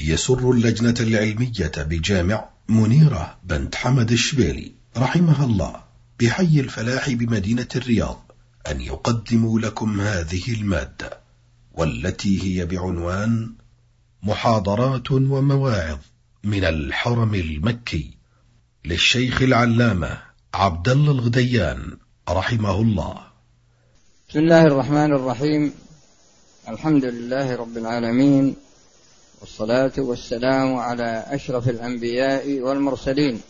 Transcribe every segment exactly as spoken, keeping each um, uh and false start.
يسر اللجنة العلمية بجامع منيرة بنت حمد الشبيلي رحمها الله بحي الفلاح بمدينة الرياض أن يقدموا لكم هذه المادة، والتي هي بعنوان محاضرات ومواعظ من الحرم المكي للشيخ العلامة عبد الله الغديان رحمه الله. بسم الله الرحمن الرحيم. الحمد لله رب العالمين، والصلاة والسلام على أشرف الأنبياء والمرسلين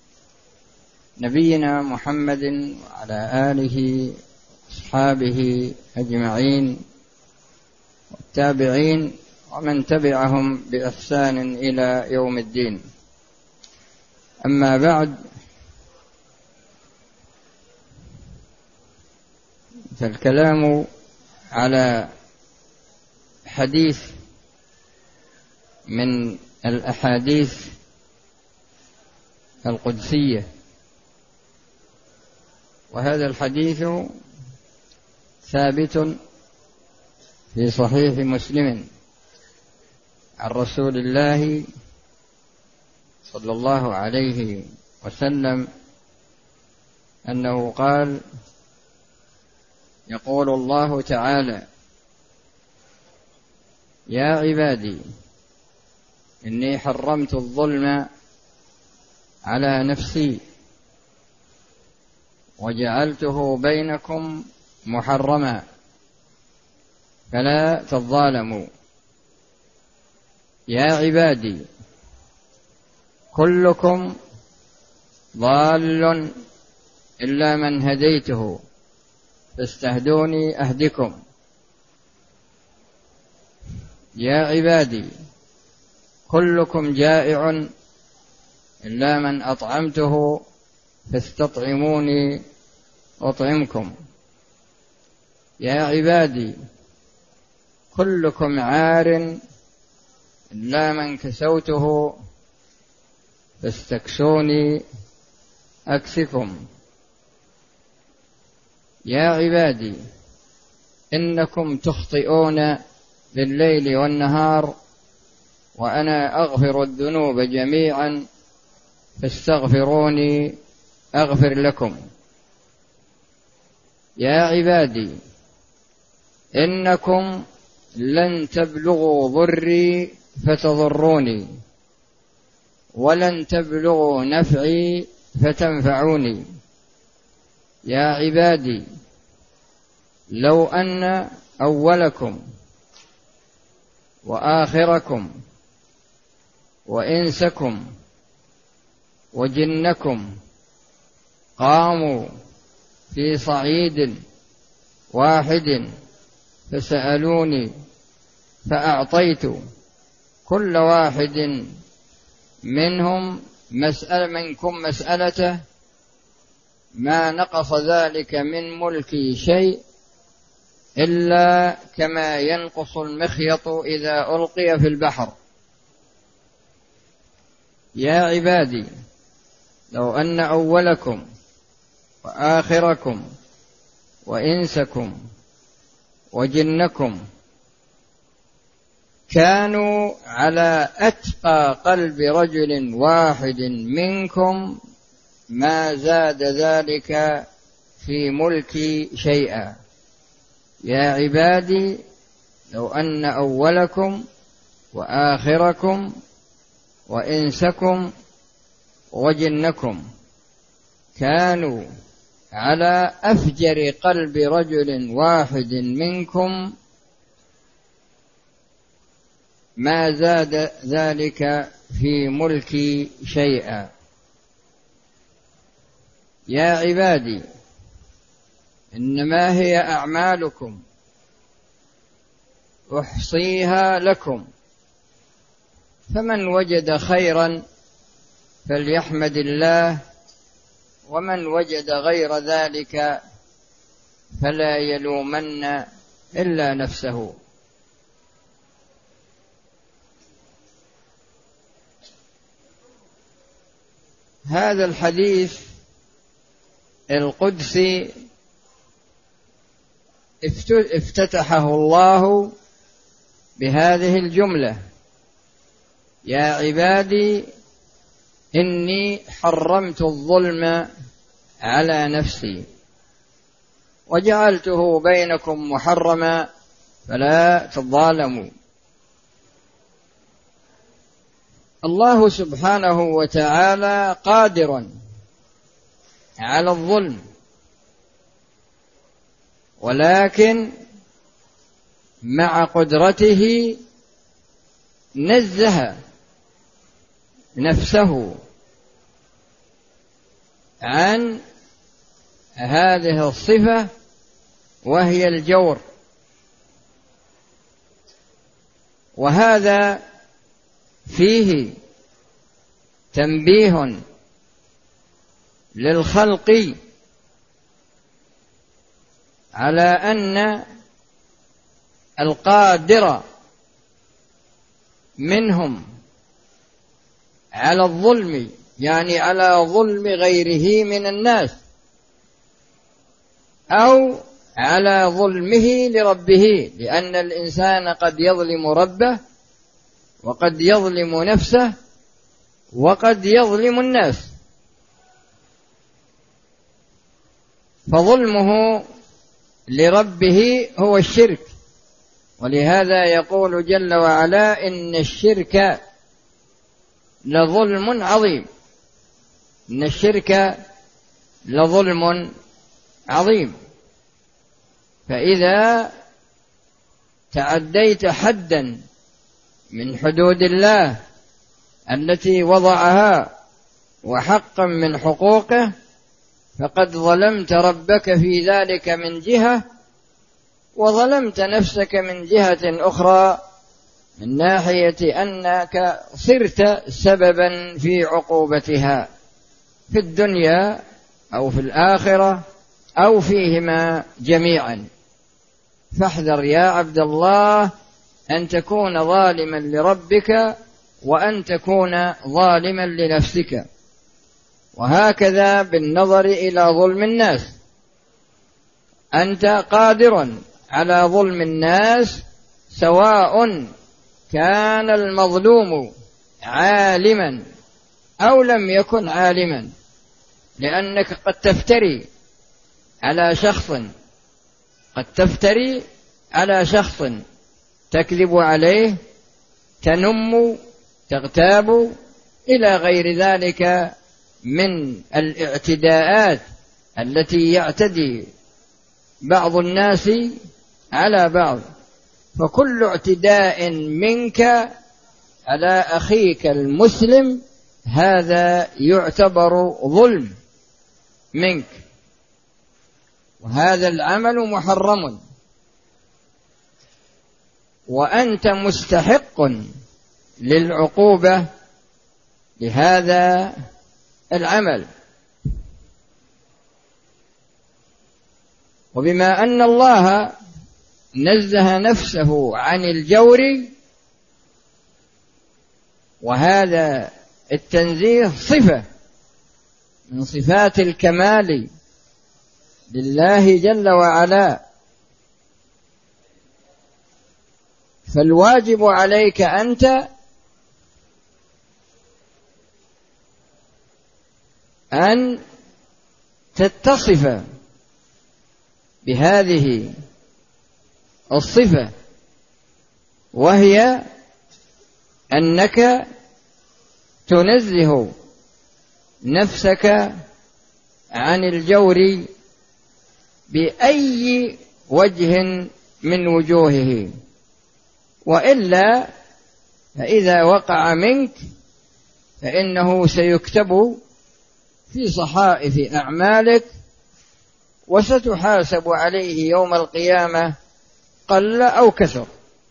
نبينا محمد وعلى آله وأصحابه أجمعين والتابعين ومن تبعهم بإحسان إلى يوم الدين. أما بعد، فالكلام على حديث من الأحاديث القدسية، وهذا الحديث ثابت في صحيح مسلم عن رسول الله صلى الله عليه وسلم أنه قال: يقول الله تعالى: يا عبادي إني حرمت الظلم على نفسي وجعلته بينكم محرما فلا تظالموا. يا عبادي كلكم ضال إلا من هديته فاستهدوني أهدكم. يا عبادي كلكم جائع إلا من أطعمته فاستطعموني أطعمكم. يا عبادي كلكم عار إلا من كسوته فاستكسوني أكسكم. يا عبادي إنكم تخطئون بالليل والنهار وأنا أغفر الذنوب جميعا فاستغفروني أغفر لكم. يا عبادي إنكم لن تبلغوا ضري فتضروني ولن تبلغوا نفعي فتنفعوني. يا عبادي لو أن أولكم وآخركم وإنسكم وجنكم قاموا في صعيد واحد فسألوني فأعطيت كل واحد منهم مسألة منكم مسألته ما نقص ذلك من ملكي شيء إلا كما ينقص المخيط إذا ألقي في البحر. يا عبادي لو أن أولكم وآخركم وإنسكم وجنكم كانوا على أتقى قلب رجل واحد منكم ما زاد ذلك في ملكي شيئا. يا عبادي لو أن أولكم وآخركم وإنسكم وجنكم كانوا على أفجر قلب رجل واحد منكم ما زاد ذلك في ملكي شيئا. يا عبادي إنما هي أعمالكم أحصيها لكم، فمن وجد خيرا فليحمد الله، ومن وجد غير ذلك فلا يلومن إلا نفسه. هذا الحديث القدسي افتتحه الله بهذه الجملة: يا عبادي إني حرمت الظلم على نفسي وجعلته بينكم محرما فلا تظالموا. الله سبحانه وتعالى قادر على الظلم، ولكن مع قدرته نزه نفسه عن هذه الصفة وهي الجور، وهذا فيه تنبيه للخلق على أن القادر منهم على الظلم، يعني على ظلم غيره من الناس، أو على ظلمه لربه، لأن الإنسان قد يظلم ربه وقد يظلم نفسه وقد يظلم الناس، فظلمه لربه هو الشرك. ولهذا يقول جل وعلا إن الشرك لظلم عظيم، إن الشرك لظلم عظيم. فإذا تعديت حدا من حدود الله التي وضعها وحقا من حقوقه فقد ظلمت ربك في ذلك من جهة، وظلمت نفسك من جهة أخرى، من ناحية أنك صرت سببا في عقوبتها في الدنيا أو في الآخرة أو فيهما جميعا. فاحذر يا عبد الله أن تكون ظالما لربك وأن تكون ظالما لنفسك. وهكذا بالنظر إلى ظلم الناس، أنت قادر على ظلم الناس سواء كان المظلوم عالما أو لم يكن عالما، لأنك قد تفتري على شخص قد تفتري على شخص تكذب عليه، تنم، تغتاب إلى غير ذلك من الاعتداءات التي يعتدي بعض الناس على بعض. فكل اعتداء منك على أخيك المسلم هذا يعتبر ظلم منك، وهذا العمل محرم، وأنت مستحق للعقوبة لهذا العمل. وبما أن الله نزه نفسه عن الجور، وهذا التنزيه صفة من صفات الكمال لله جل وعلا، فالواجب عليك أنت أن تتصف بهذه الصفة، وهي أنك تنزه نفسك عن الجور بأي وجه من وجوهه، وإلا فإذا وقع منك فإنه سيكتب في صحائف أعمالك وستحاسب عليه يوم القيامة قل أو كثر.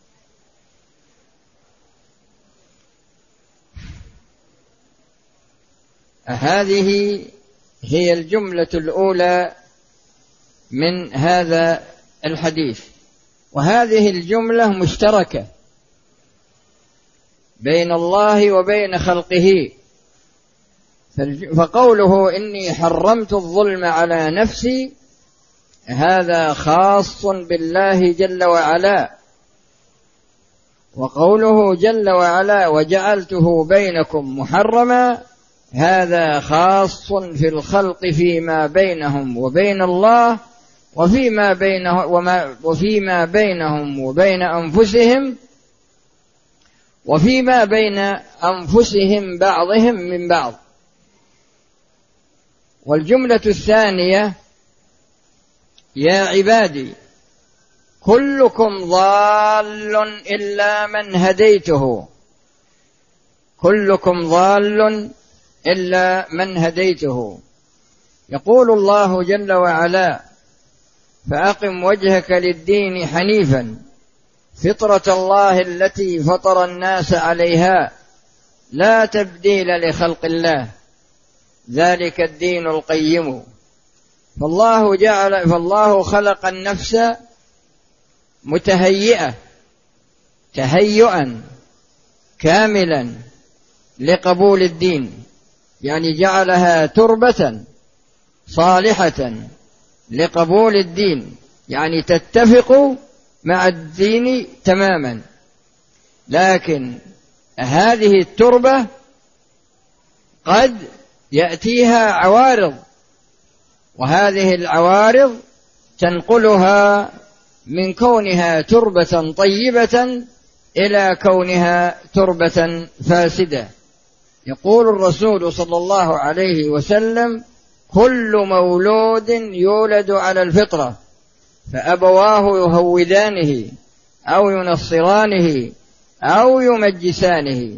هذه هي الجملة الأولى من هذا الحديث، وهذه الجملة مشتركة بين الله وبين خلقه. فقوله إني حرمت الظلم على نفسي هذا خاص بالله جل وعلا، وقوله جل وعلا وجعلته بينكم محرما هذا خاص في الخلق فيما بينهم وبين الله وفيما بينه وما وفيما بينهم وبين أنفسهم وفيما بين أنفسهم بعضهم من بعض. والجملة الثانية يا عبادي كلكم ضال إلا من هديته كلكم ضال إلا من هديته. يقول الله جل وعلا فأقم وجهك للدين حنيفا فطرة الله التي فطر الناس عليها لا تبديل لخلق الله ذلك الدين القيم. فالله جعل فالله خلق النفس متهيئة تهيئا كاملا لقبول الدين، يعني جعلها تربة صالحة لقبول الدين، يعني تتفق مع الدين تماما. لكن هذه التربة قد يأتيها عوارض، وهذه العوارض تنقلها من كونها تربة طيبة إلى كونها تربة فاسدة. يقول الرسول صلى الله عليه وسلم كل مولود يولد على الفطرة فأبواه يهودانه أو ينصرانه أو يمجسانه.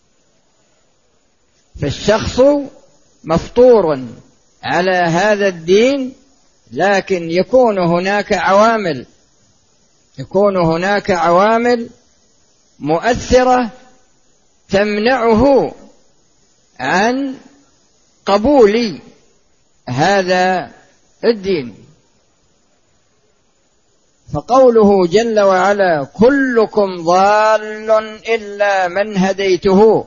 فالشخص مفطور على هذا الدين، لكن يكون هناك عوامل يكون هناك عوامل مؤثرة تمنعه عن قبول هذا الدين. فقوله جل وعلا كلكم ضال إلا من هديته،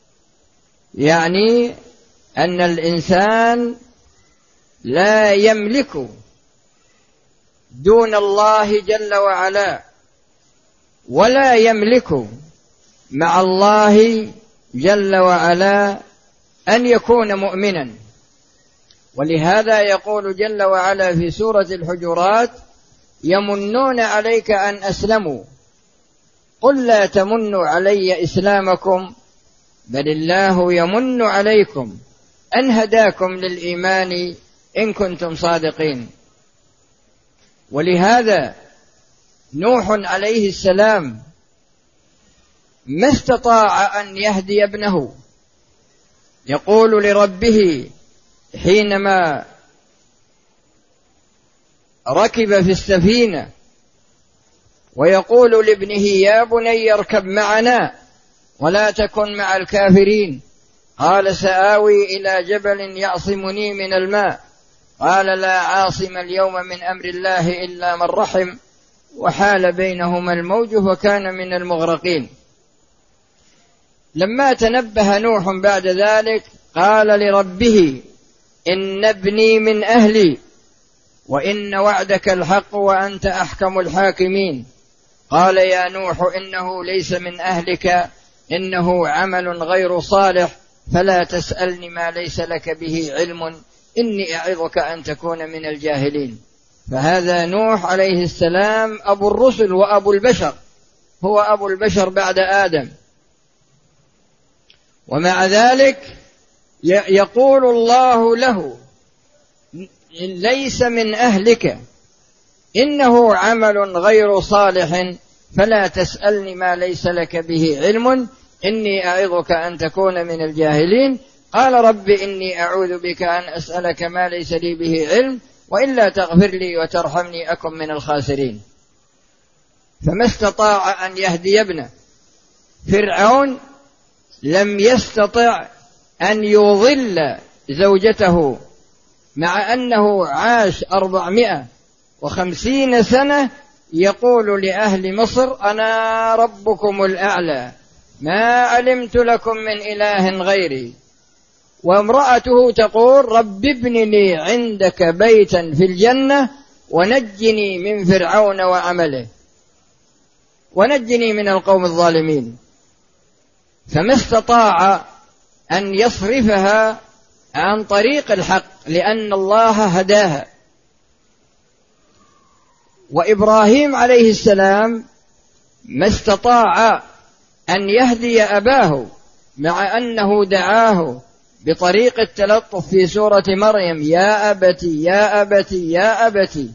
يعني أن الإنسان لا يملك دون الله جل وعلا ولا يملك مع الله جل وعلا أن يكون مؤمنا. ولهذا يقول جل وعلا في سورة الحجرات يمنون عليك أن أسلموا قل لا تمنوا علي إسلامكم بل الله يمن عليكم أن هداكم للإيمان إن كنتم صادقين. ولهذا نوح عليه السلام ما استطاع أن يهدي ابنه، يقول لربه حينما ركب في السفينة ويقول لابنه يا بني اركب معنا ولا تكن مع الكافرين، قال سآوي إلى جبل يعصمني من الماء، قال لا عاصم اليوم من أمر الله إلا من رحم، وحال بينهما الموج وكان من المغرقين. لما تنبه نوح بعد ذلك قال لربه إن ابني من أهلي وإن وعدك الحق وأنت أحكم الحاكمين. قال يا نوح إنه ليس من أهلك إنه عمل غير صالح فلا تسألني ما ليس لك به علم إني أعظك أن تكون من الجاهلين. فهذا نوح عليه السلام أبو الرسل وأبو البشر، هو أبو البشر بعد آدم. ومع ذلك يقول الله له ليس من أهلك إنه عمل غير صالح فلا تسألني ما ليس لك به علم إني أعظك أن تكون من الجاهلين. قال رب إني أعوذ بك أن أسألك ما ليس لي به علم وإلا تغفر لي وترحمني أكن من الخاسرين. فما استطاع أن يهدي ابنه. فرعون لم يستطع أن يضل زوجته مع أنه عاش أربعمائة وخمسين سنة يقول لأهل مصر أنا ربكم الأعلى ما علمت لكم من إله غيري، وامرأته تقول رب ابن لي عندك بيتا في الجنة ونجني من فرعون وعمله. ونجني من القوم الظالمين. فما استطاع أن يصرفها عن طريق الحق لأن الله هداها. وإبراهيم عليه السلام ما استطاع أن يهدي أباه مع أنه دعاه بطريق التلطف في سورة مريم: يا أبتي يا أبتي يا أبتي.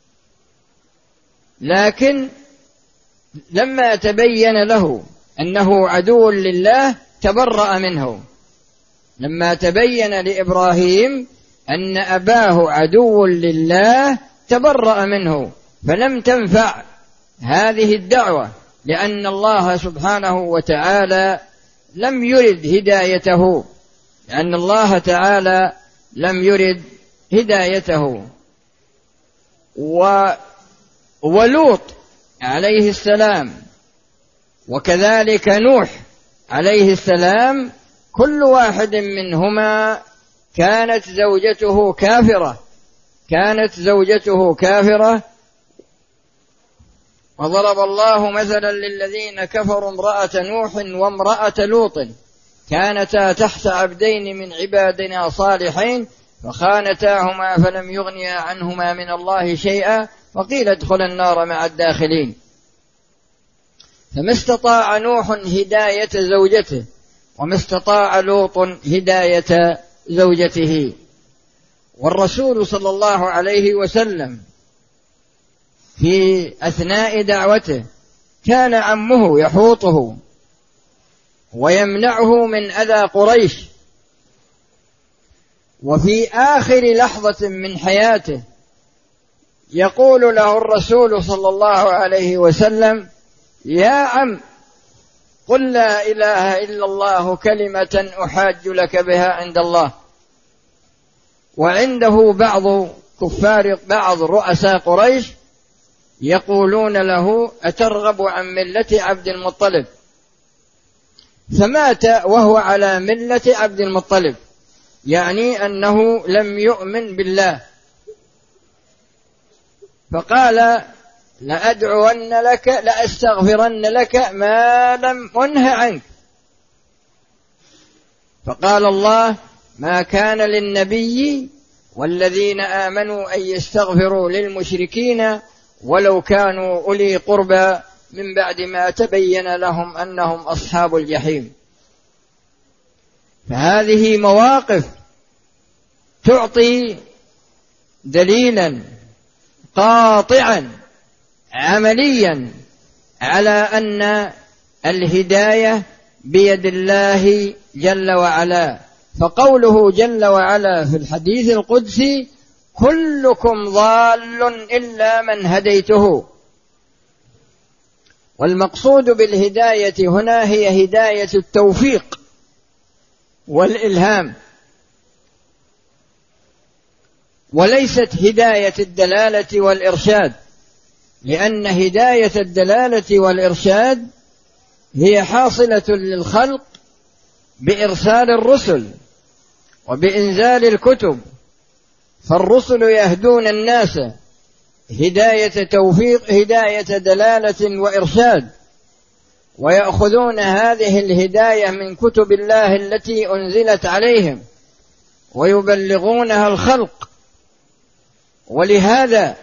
لكن لما تبين له أنه عدو لله تبرأ منه. لما تبين لإبراهيم أن أباه عدو لله تبرأ منه، فلم تنفع هذه الدعوة لأن الله سبحانه وتعالى لم يرد هدايته، لأن الله تعالى لم يرد هدايته. و ولوط عليه السلام وكذلك نوح عليه السلام كل واحد منهما كانت زوجته كافرة كانت زوجته كافرة وضرب الله مثلا للذين كفروا امرأة نوح وامرأة لوط كانتا تحت عبدين من عبادنا صالحين فخانتاهما فلم يغنيا عنهما من الله شيئا وقيل ادخلا النار مع الداخلين. فما استطاع نوح هداية زوجته وما استطاع لوط هداية زوجته. والرسول صلى الله عليه وسلم في أثناء دعوته كان عمه يحوطه ويمنعه من أذى قريش، وفي آخر لحظة من حياته يقول له الرسول صلى الله عليه وسلم: يا عم قل لا إله إلا الله كلمة أحاج لك بها عند الله. وعنده بعض كفار بعض رؤساء قريش يقولون له: أترغب عن ملة عبد المطلب؟ فمات وهو على ملة عبد المطلب، يعني أنه لم يؤمن بالله. فقال: لأدعون لك لأستغفرن لك ما لم أنه عنك. فقال الله: ما كان للنبي والذين آمنوا أن يستغفروا للمشركين ولو كانوا أولي قربى من بعد ما تبين لهم أنهم أصحاب الجحيم. فهذه مواقف تعطي دليلا قاطعا عمليا على أن الهداية بيد الله جل وعلا. فقوله جل وعلا في الحديث القدسي: كلكم ضال إلا من هديته. والمقصود بالهداية هنا هي هداية التوفيق والإلهام، وليست هداية الدلالة والإرشاد، لأن هداية الدلالة والإرشاد هي حاصلة للخلق بإرسال الرسل وبإنزال الكتب. فالرسل يهدون الناس هداية توفيق هداية دلالة وإرشاد، ويأخذون هذه الهداية من كتب الله التي أنزلت عليهم ويبلغونها الخلق. ولهذا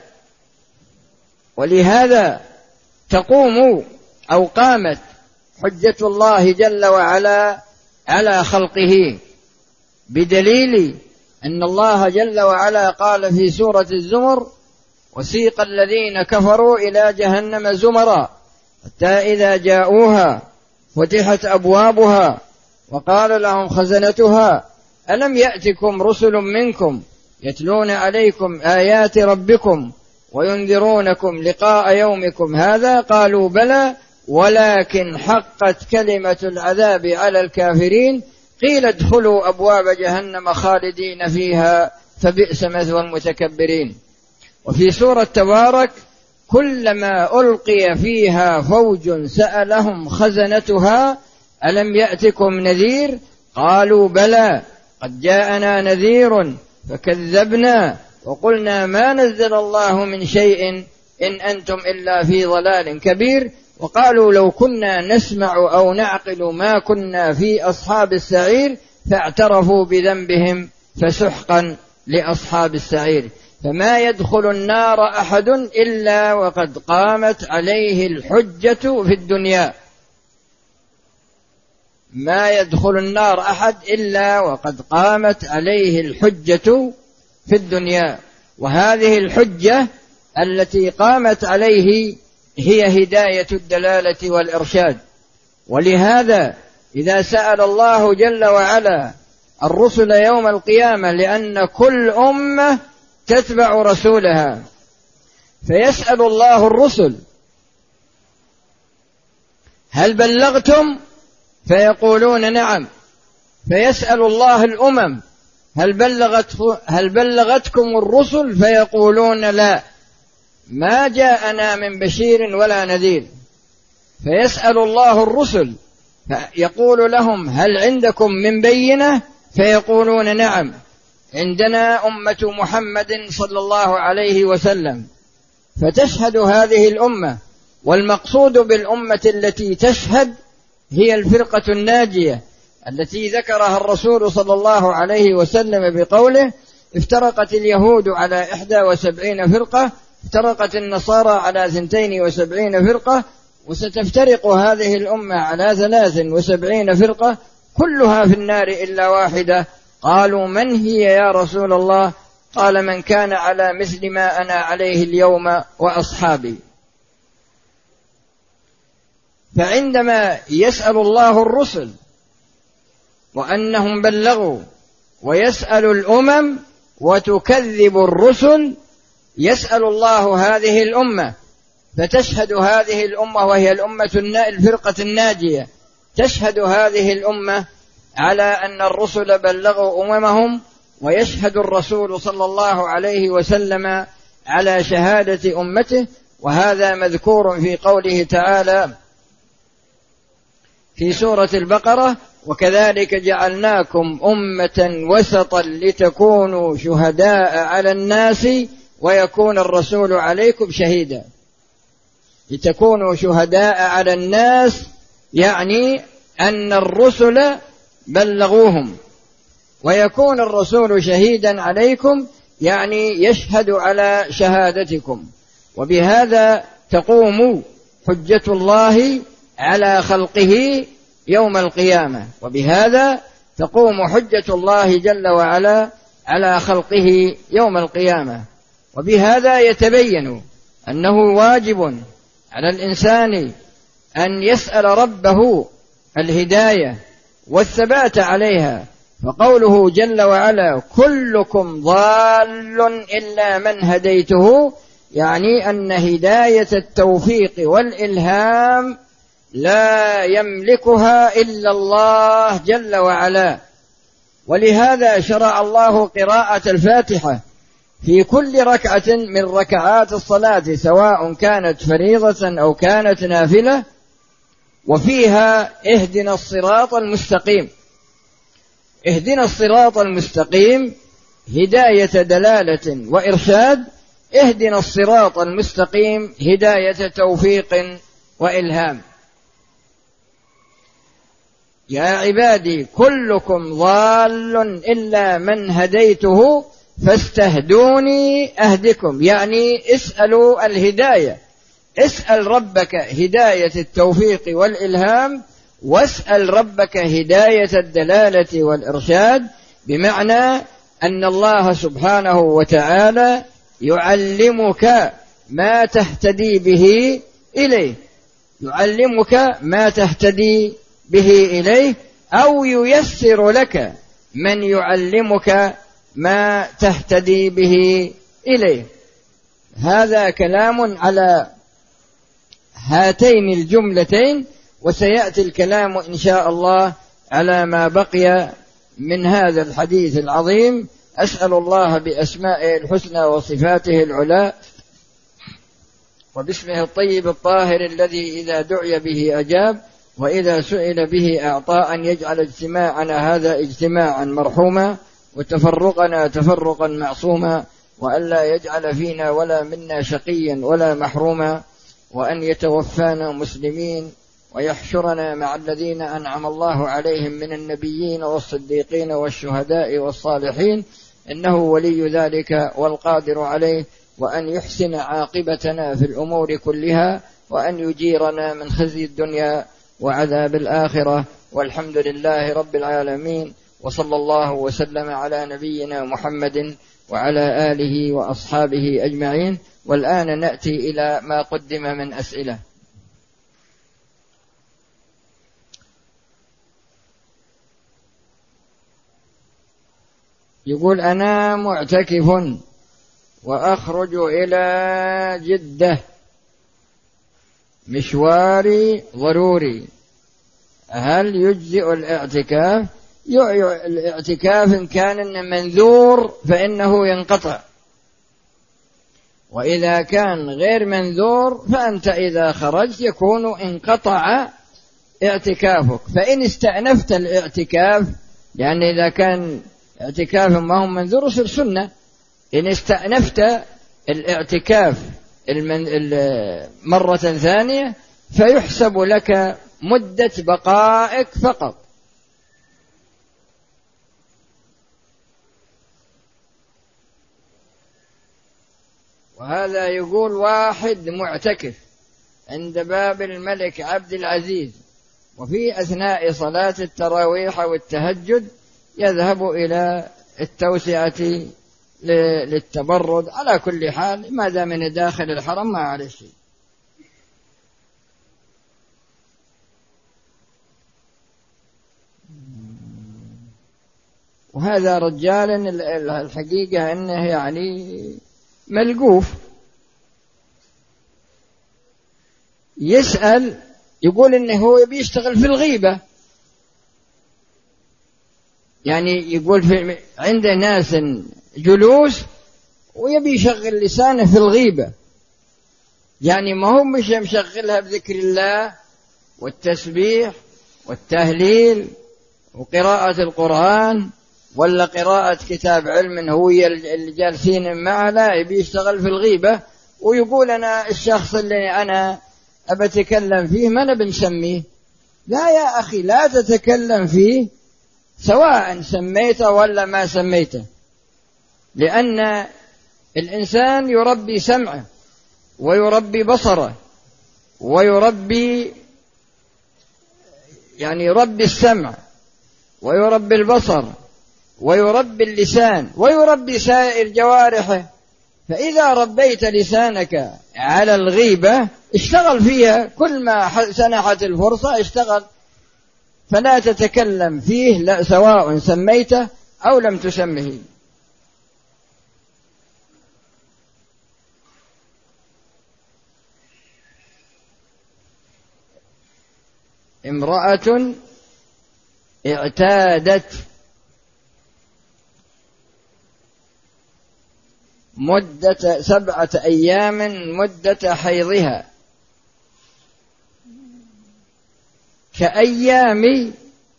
ولهذا تقوم أو قامت حجة الله جل وعلا على خلقه، بدليل أن الله جل وعلا قال في سورة الزمر: وسيق الذين كفروا إلى جهنم زمرا حتى إذا جاءوها فتحت أبوابها وقال لهم خزنتها ألم يأتكم رسل منكم يتلون عليكم آيات ربكم وينذرونكم لقاء يومكم هذا قالوا بلى ولكن حقت كلمة العذاب على الكافرين قيل ادخلوا أبواب جهنم خالدين فيها فبئس مثوى المتكبرين. وفي سورة تبارك: كلما ألقي فيها فوج سألهم خزنتها ألم يأتكم نذير قالوا بلى قد جاءنا نذير فكذبنا وقلنا ما نزل الله من شيء إن أنتم إلا في ضلال كبير وقالوا لو كنا نسمع أو نعقل ما كنا في أصحاب السعير، فاعترفوا بذنبهم فسحقا لأصحاب السعير. فما يدخل النار أحد إلا وقد قامت عليه الحجة في الدنيا، ما يدخل النار أحد إلا وقد قامت عليه الحجة في الدنيا. وهذه الحجة التي قامت عليه هي هداية الدلالة والإرشاد. ولهذا إذا سأل الله جل وعلا الرسل يوم القيامة، لأن كل أمة تتبع رسولها، فيسأل الله الرسل هل بلغتم؟ فيقولون نعم. فيسأل الله الأمم هل بلغت هل بلغتكم الرسل؟ فيقولون لا، ما جاءنا من بشير ولا نذير. فيسأل الله الرسل فيقول لهم هل عندكم من بينة؟ فيقولون نعم، عندنا أمة محمد صلى الله عليه وسلم. فتشهد هذه الأمة، والمقصود بالأمة التي تشهد هي الفرقة الناجية التي ذكرها الرسول صلى الله عليه وسلم بقوله: افترقت اليهود على إحدى وسبعين فرقة، افترقت النصارى على ثنتين وسبعين فرقة، وستفترق هذه الأمة على ثلاث وسبعين فرقة، كلها في النار إلا واحدة. قالوا من هي يا رسول الله؟ قال من كان على مثل ما أنا عليه اليوم وأصحابي. فعندما يسأل الله الرسل وأنهم بلغوا، ويسأل الأمم وتكذب الرسل، يسأل الله هذه الأمة فتشهد هذه الأمة، وهي الأمة الفرقة الناجية، تشهد هذه الأمة على أن الرسل بلغوا أممهم، ويشهد الرسول صلى الله عليه وسلم على شهادة أمته. وهذا مذكور في قوله تعالى في سورة البقرة: وكذلك جعلناكم أمة وسطا لتكونوا شهداء على الناس ويكون الرسول عليكم شهيدا. لتكونوا شهداء على الناس يعني أن الرسل بلغوهم، ويكون الرسول شهيدا عليكم يعني يشهد على شهادتكم. وبهذا تقوم حجة الله على خلقه يوم القيامة، وبهذا تقوم حجة الله جل وعلا على خلقه يوم القيامة. وبهذا يتبين أنه واجب على الإنسان أن يسأل ربه الهداية والثبات عليها. فقوله جل وعلا: كلكم ضال إلا من هديته، يعني أن هداية التوفيق والإلهام لا يملكها إلا الله جل وعلا. ولهذا شرع الله قراءة الفاتحة في كل ركعة من ركعات الصلاة، سواء كانت فريضة أو كانت نافلة، وفيها اهدنا الصراط المستقيم. اهدنا الصراط المستقيم هداية دلالة وإرشاد، اهدنا الصراط المستقيم هداية توفيق وإلهام. يا عبادي كلكم ضال إلا من هديته فاستهدوني أهدكم، يعني اسألوا الهداية، اسأل ربك هداية التوفيق والإلهام، واسأل ربك هداية الدلالة والإرشاد، بمعنى أن الله سبحانه وتعالى يعلمك ما تهتدي به إليه، يعلمك ما تهتدي به إليه، أو ييسر لك من يعلمك ما تهتدي به إليه. هذا كلام على هاتين الجملتين، وسيأتي الكلام إن شاء الله على ما بقي من هذا الحديث العظيم. أسأل الله بأسمائه الحسنى وصفاته العلى وباسمه الطيب الطاهر الذي إذا دعي به أجاب وإذا سئل به أعطى، أن يجعل اجتماعنا هذا اجتماعا مرحوما وتفرقنا تفرقا معصوما، وألا يجعل فينا ولا منا شقيا ولا محروما، وأن يتوفانا مسلمين ويحشرنا مع الذين أنعم الله عليهم من النبيين والصديقين والشهداء والصالحين، إنه ولي ذلك والقادر عليه، وأن يحسن عاقبتنا في الأمور كلها، وأن يجيرنا من خزي الدنيا وعذاب الآخرة. والحمد لله رب العالمين، وصلى الله وسلم على نبينا محمد وعلى آله وأصحابه أجمعين. والآن نأتي إلى ما قدم من أسئلة. يقول: أنا معتكف وأخرج إلى جدة، مشواري ضروري، هل يجزئ الاعتكاف؟ الاعتكاف إن كان منذور فإنه ينقطع، وإذا كان غير منذور فأنت إذا خرجت يكون انقطع اعتكافك. فإن استأنفت الاعتكاف، يعني إذا كان اعتكاف ما هو منذور يصير سنة، إن استأنفت الاعتكاف مرة ثانية فيحسب لك مدة بقائك فقط. وهذا يقول: واحد معتكف عند باب الملك عبد العزيز، وفي أثناء صلاة التراويح والتهجد يذهب إلى التوسعة للتبرد. على كل حال ما دام من داخل الحرم ما عليه شيء. وهذا رجال الحقيقة أنه يعني ملقوف، يسأل يقول إنه هو بيشتغل في الغيبة، يعني يقول في عنده ناس جلوس ويبي يشغل لسانه في الغيبة، يعني ما هو مش مشغلها بذكر الله والتسبيح والتهليل وقراءة القرآن ولا قراءة كتاب علم هو اللي جالسين معه، لا، يبي يشتغل في الغيبة. ويقول: أنا الشخص اللي أنا أبى أتكلم فيه ما أنا بنسميه. لا يا أخي، لا تتكلم فيه سواء سميته ولا ما سميته، لأن الإنسان يربي سمعه ويربي بصره ويربي يعني يربي السمع ويربي البصر ويربي اللسان ويربي سائر جوارحه. فإذا ربيت لسانك على الغيبة اشتغل فيها، كل ما سنحت الفرصة اشتغل، فلا تتكلم فيه لا سواء سميته أو لم تسمه. امرأة اعتادت مدة سبعة أيام مدة حيضها كأيام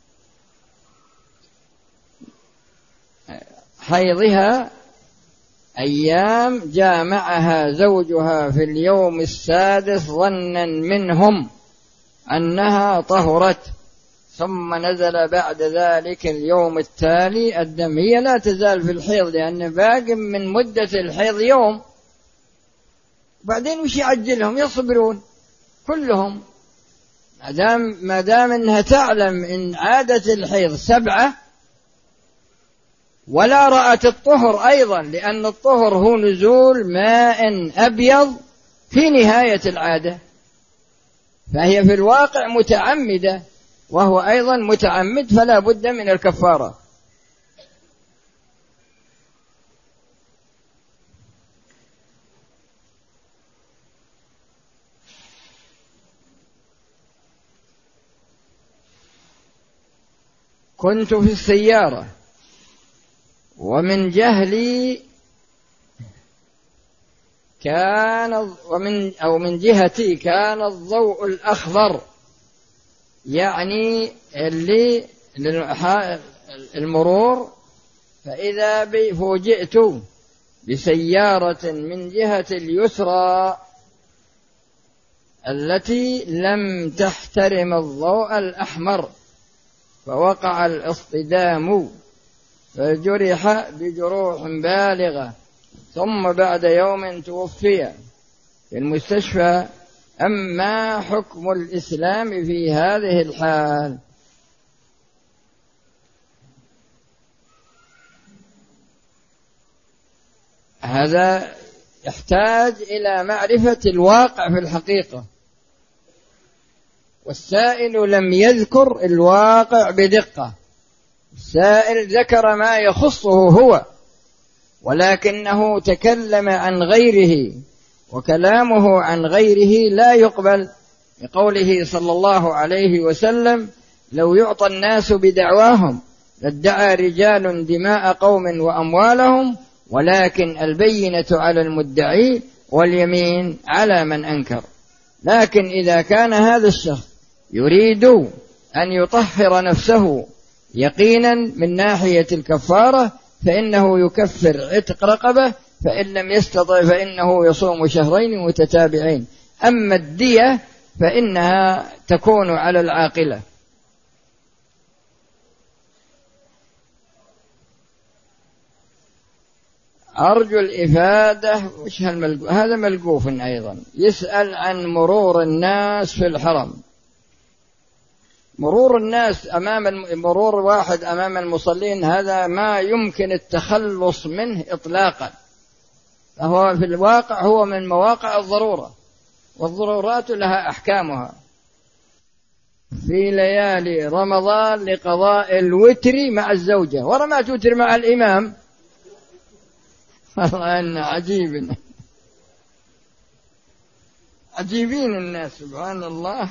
حيضها، أيام جامعها زوجها في اليوم السادس ظنا منهم أنها طهرت، ثم نزل بعد ذلك اليوم التالي الدم. هي لا تزال في الحيض لأن باقي من مدة الحيض يوم، بعدين وش يعجلهم؟ يصبرون كلهم ما دام ما دام انها تعلم ان عادة الحيض سبعة ولا رأت الطهر أيضا، لأن الطهر هو نزول ماء أبيض في نهاية العادة، فهي في الواقع متعمدة وهو أيضا متعمد، فلا بد من الكفارة. كنت في السيارة ومن جهلي كان ومن أو من جهتي كان الضوء الأخضر، يعني اللي المرور، فإذا بي فوجئت بسيارة من جهة اليسرى التي لم تحترم الضوء الأحمر فوقع الاصطدام فجرح بجروح بالغة ثم بعد يوم توفي في المستشفى. أما حكم الإسلام في هذه الحال؟ هذا يحتاج إلى معرفة الواقع في الحقيقة، والسائل لم يذكر الواقع بدقة. السائل ذكر ما يخصه هو، ولكنه تكلم عن غيره، وكلامه عن غيره لا يقبل، بقوله صلى الله عليه وسلم: لو يعطى الناس بدعواهم لادعى رجال دماء قوم وأموالهم، ولكن البينة على المدعي واليمين على من أنكر. لكن إذا كان هذا الشخص يريد أن يطهر نفسه يقينا من ناحية الكفارة فإنه يكفر عتق رقبة، فإن لم يستطع فإنه يصوم شهرين متتابعين. أما الدية فإنها تكون على العاقلة. أرجو الإفادة. وش هالملقو؟ هذا ملقوف أيضا، يسأل عن مرور الناس في الحرم. مرور الناس أمام مرور واحد أمام المصلين هذا ما يمكن التخلص منه إطلاقا، فهو في الواقع هو من مواقع الضرورة، والضرورات لها أحكامها. في ليالي رمضان لقضاء الوتر مع الزوجة، ورا ما توتر مع الإمام. والله إن عجيب، عجيبين الناس سبحان الله.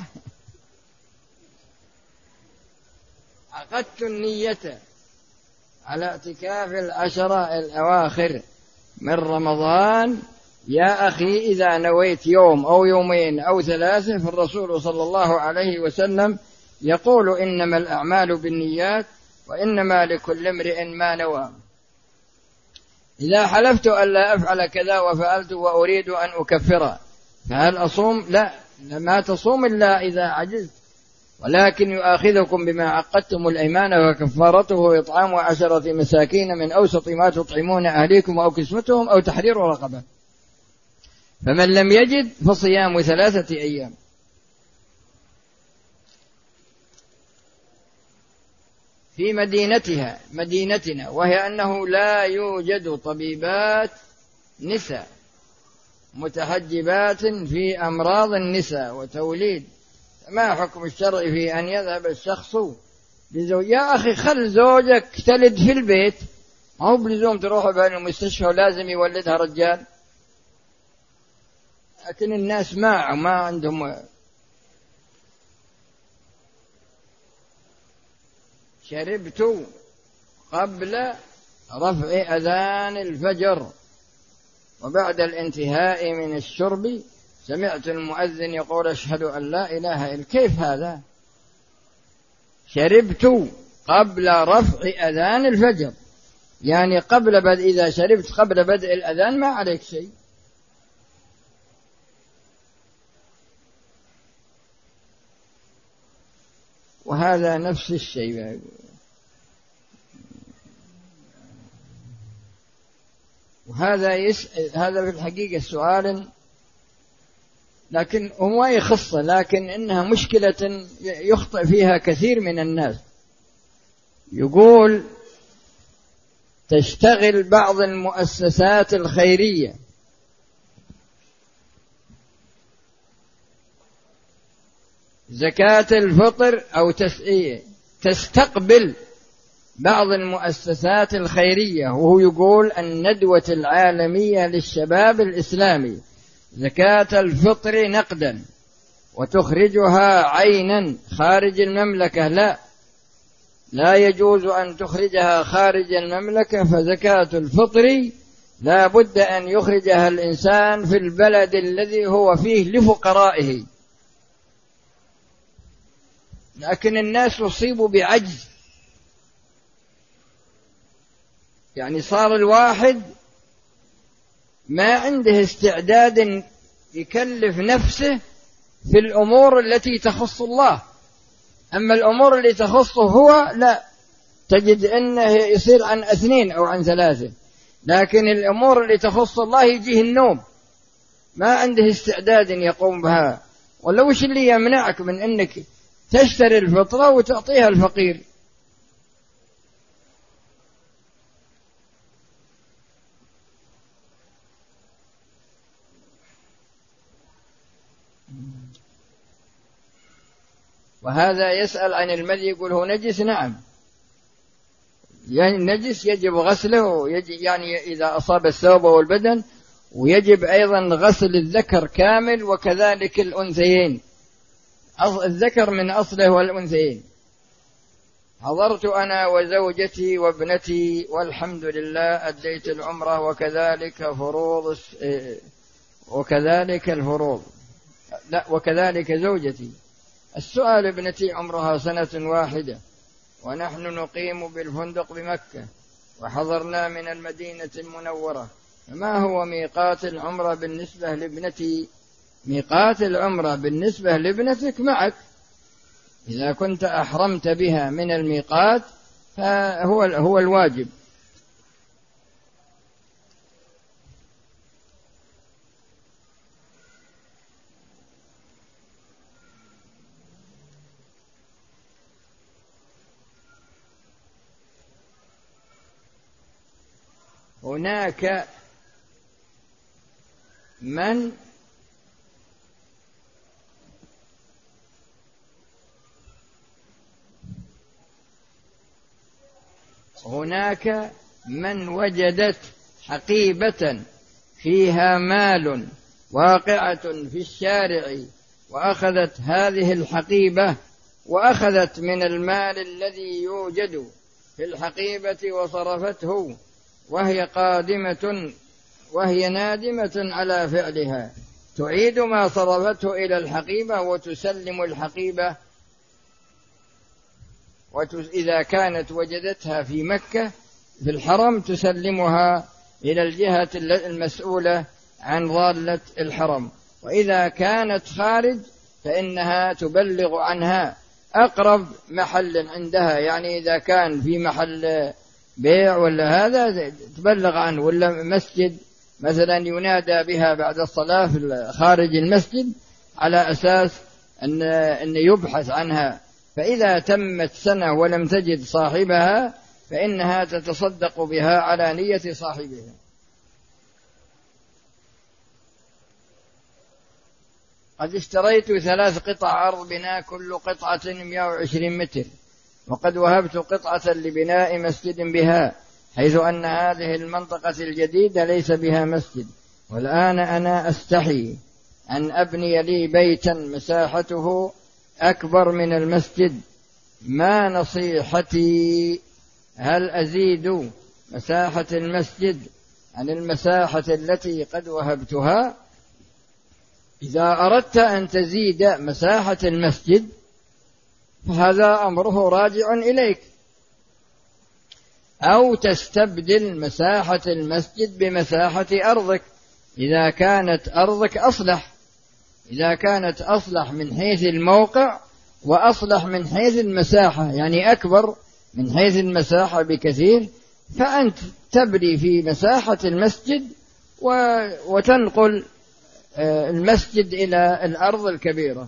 عقدت النية على اعتكاف العشرة الأواخر من رمضان يا أخي، إذا نويت يوم أو يومين أو ثلاثة فالرسول صلى الله عليه وسلم يقول: إنما الأعمال بالنيات وإنما لكل امرئ ما نوى. إذا حلفت أن لا أفعل كذا وفعلت وأريد أن أكفر فهل أصوم؟ لا، ما تصوم إلا إذا عجزت، ولكن يؤاخذكم بما عقدتم الأيمان وكفارته إطعام عشرة مساكين من أوسط ما تطعمون أهليكم أو كسوتهم أو تحرير رقبة، فمن لم يجد فصيام ثلاثة أيام. في مدينتها مدينتنا، وهي أنه لا يوجد طبيبات نساء متحجبات في أمراض النساء وتوليد، ما حكم الشرع في أن يذهب الشخص لزوج؟ يا أخي خل زوجك تلد في البيت، ما هو بلزوم تروح بين المستشفى ولازم يولدها رجال. لكن الناس ما ما عندهم. شربت قبل رفع أذان الفجر، وبعد الانتهاء من الشرب سمعت المؤذن يقول: أشهد أن لا إله إلا. كيف هذا؟ شربت قبل رفع أذان الفجر، يعني قبل بدء. إذا شربت قبل بدء الأذان ما عليك شيء. وهذا نفس الشيء. وهذا يسأل، هذا في الحقيقة سؤال لكن هو يخص، لكن إنها مشكلة يخطئ فيها كثير من الناس. يقول: تشتغل بعض المؤسسات الخيرية زكاة الفطر أو تسعية، تستقبل بعض المؤسسات الخيرية، وهو يقول الندوة العالمية للشباب الإسلامي زكاة الفطر نقدا وتخرجها عينا خارج المملكة. لا، لا يجوز أن تخرجها خارج المملكة، فزكاة الفطر لا بد أن يخرجها الإنسان في البلد الذي هو فيه لفقرائه. لكن الناس يصيبوا بعجز، يعني صار الواحد ما عنده استعداد يكلف نفسه في الأمور التي تخص الله، أما الأمور اللي تخصه هو لا، تجد أنه يصير عن اثنين أو عن ثلاثة، لكن الأمور اللي تخص الله يجيه النوم، ما عنده استعداد أن يقوم بها. ولا وش اللي يمنعك من أنك تشتري الفطرة وتعطيها الفقير؟ وهذا يسأل عن المذي يقول هو نجس؟ نعم، يعني النجس يجب غسله، يعني إذا أصاب الثوب والبدن، ويجب أيضا غسل الذكر كامل وكذلك الأنثيين، الذكر من أصله والأنثيين. حضرت أنا وزوجتي وابنتي والحمد لله أديت العمرة وكذلك فروض وكذلك الفروض لا وكذلك زوجتي. السؤال: ابنتي عمرها سنة واحدة ونحن نقيم بالفندق بمكة وحضرنا من المدينة المنورة، فما هو ميقات العمرة بالنسبة لابنتي؟ ميقات العمرة بالنسبة لابنتك معك، إذا كنت أحرمت بها من الميقات فهو هو الواجب. هناك من هناك من وجدت حقيبة فيها مال واقعة في الشارع وأخذت هذه الحقيبة وأخذت من المال الذي يوجد في الحقيبة وصرفته وهي قادمة وهي نادمة على فعلها، تعيد ما صرفته إلى الحقيبة وتسلم الحقيبة، وإذا كانت وجدتها في مكة في الحرم تسلمها إلى الجهة المسؤولة عن ضالة الحرم، وإذا كانت خارج فإنها تبلغ عنها أقرب محل عندها، يعني إذا كان في محل بيع ولا هذا تبلغ عنه، ولا مسجد مثلا ينادى بها بعد الصلاة في خارج المسجد على أساس أن أن يبحث عنها، فإذا تمت سنة ولم تجد صاحبها فإنها تتصدق بها على نية صاحبها. قد اشتريت ثلاث قطع أرض بناء كل قطعة مئة وعشرين متر، وقد وهبت قطعة لبناء مسجد بها، حيث أن هذه المنطقة الجديدة ليس بها مسجد، والآن أنا أستحي أن أبني لي بيتا مساحته أكبر من المسجد، ما نصيحتي؟ هل أزيد مساحة المسجد عن المساحة التي قد وهبتها؟ إذا أردت أن تزيد مساحة المسجد فهذا أمره راجع إليك، أو تستبدل مساحة المسجد بمساحة أرضك إذا كانت أرضك أصلح، إذا كانت أصلح من حيث الموقع وأصلح من حيث المساحة، يعني أكبر من حيث المساحة بكثير، فأنت تبني في مساحة المسجد وتنقل المسجد إلى الأرض الكبيرة.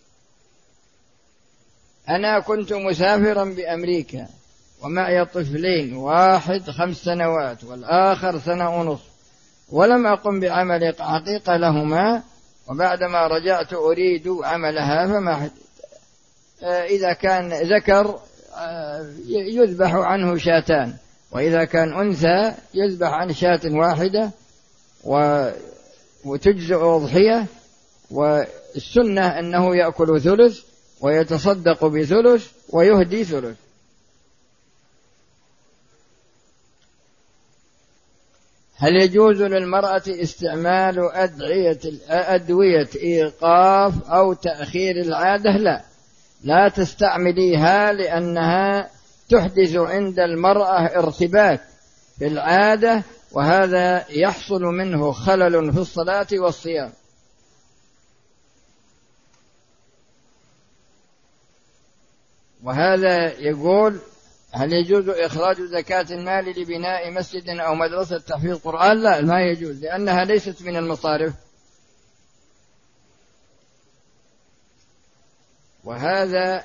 أنا كنت مسافرا بأمريكا ومعي طفلين، واحد خمس سنوات والآخر سنة ونصف، ولم أقم بعمل حقيقة لهما، وبعدما رجعت أريد عملها فما إذا كان ذكر يذبح عنه شاتان، وإذا كان أنثى يذبح عن شاة واحدة وتجزئ أضحية، والسنة أنه يأكل ثلث ويتصدق بثلث ويهدي ثلث. هل يجوز للمرأة استعمال أدعية أدوية إيقاف أو تأخير العادة؟ لا، لا تستعمليها، لأنها تحدث عند المرأة ارتباك في العادة، وهذا يحصل منه خلل في الصلاة والصيام. وهذا يقول هل يجوز إخراج زكاة المال لبناء مسجد أو مدرسة تحفيظ قرآن؟ لا، ما يجوز، لأنها ليست من المصارف. وهذا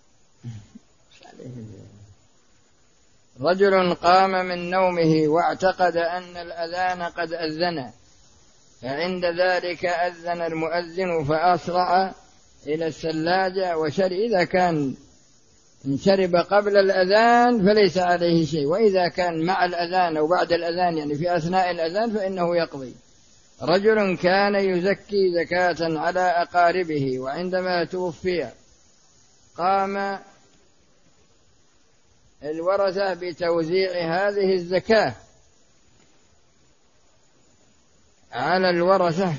رجل قام من نومه واعتقد أن الأذان قد أذن، فعند ذلك أذن المؤذن فأسرع إلى الثلاجة وشرب. إذا كان إن شرب قبل الأذان فليس عليه شيء، وإذا كان مع الأذان أو بعد الأذان يعني في أثناء الأذان فإنه يقضي. رجل كان يزكي زكاة على أقاربه، وعندما توفي قام الورثة بتوزيع هذه الزكاة على الورثة،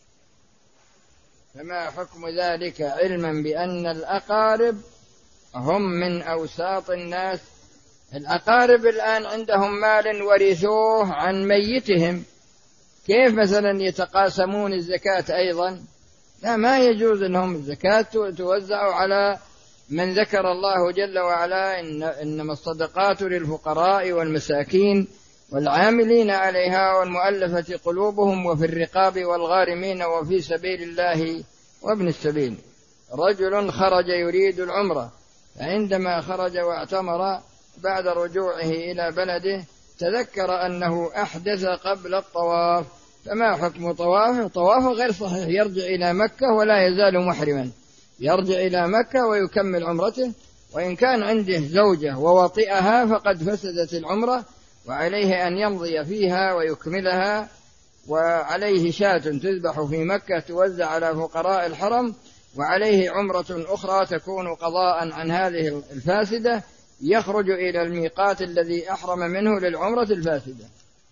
فما حكم ذلك علما بأن الأقارب هم من أوساط الناس؟ الأقارب الآن عندهم مال ورثوه عن ميتهم، كيف مثلا يتقاسمون الزكاة أيضا؟ لا، ما يجوز لهم الزكاة توزع على من ذكر الله جل وعلا إن إنما الصدقات للفقراء والمساكين والعاملين عليها والمؤلفة قلوبهم وفي الرقاب والغارمين وفي سبيل الله وابن السبيل. رجل خرج يريد العمرة، فعندما خرج واعتمر بعد رجوعه إلى بلده تذكر أنه أحدث قبل الطواف، فما حكم طوافه؟ طوافه غير صحيح، يرجع إلى مكة ولا يزال محرما، يرجع إلى مكة ويكمل عمرته. وإن كان عنده زوجة ووطئها فقد فسدت العمرة، وعليه أن يمضي فيها ويكملها، وعليه شاة تذبح في مكة توزع على فقراء الحرم، وعليه عمرة أخرى تكون قضاء عن هذه الفاسدة، يخرج إلى الميقات الذي أحرم منه للعمرة الفاسدة.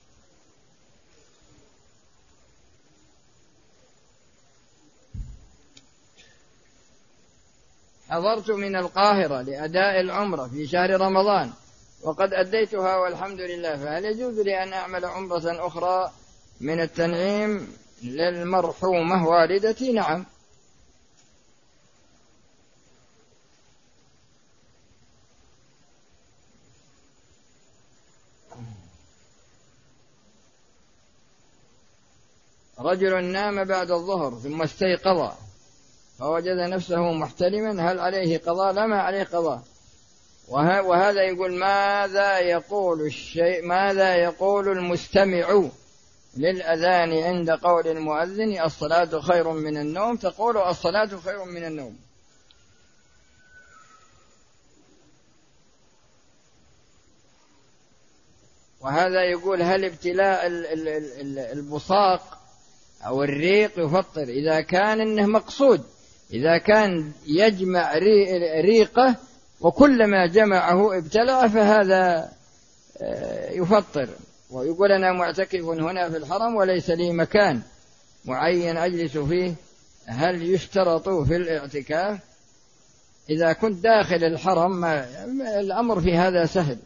حضرت من القاهرة لأداء العمرة في شهر رمضان وقد أديتها والحمد لله، فهل يجوز لي أن أعمل عمرة أخرى من التنعيم للمرحومة والدتي؟ نعم. رجل نام بعد الظهر ثم استيقظ فوجد نفسه محتلما، هل عليه قضاء؟ لا، ما عليه قضاء. وهذا يقول ماذا يقول الشيء ماذا يقول المستمع للأذان عند قول المؤذن الصلاة خير من النوم؟ تقول الصلاة خير من النوم. وهذا يقول هل ابتلاء البصاق أو الريق يفطر؟ إذا كان إنه مقصود، إذا كان يجمع ريقه وكلما جمعه ابتلع فهذا يفطر. ويقول أنا معتكف هنا في الحرم وليس لي مكان معين أجلس فيه، هل يشترط في الاعتكاف؟ إذا كنت داخل الحرم الأمر في هذا سهل.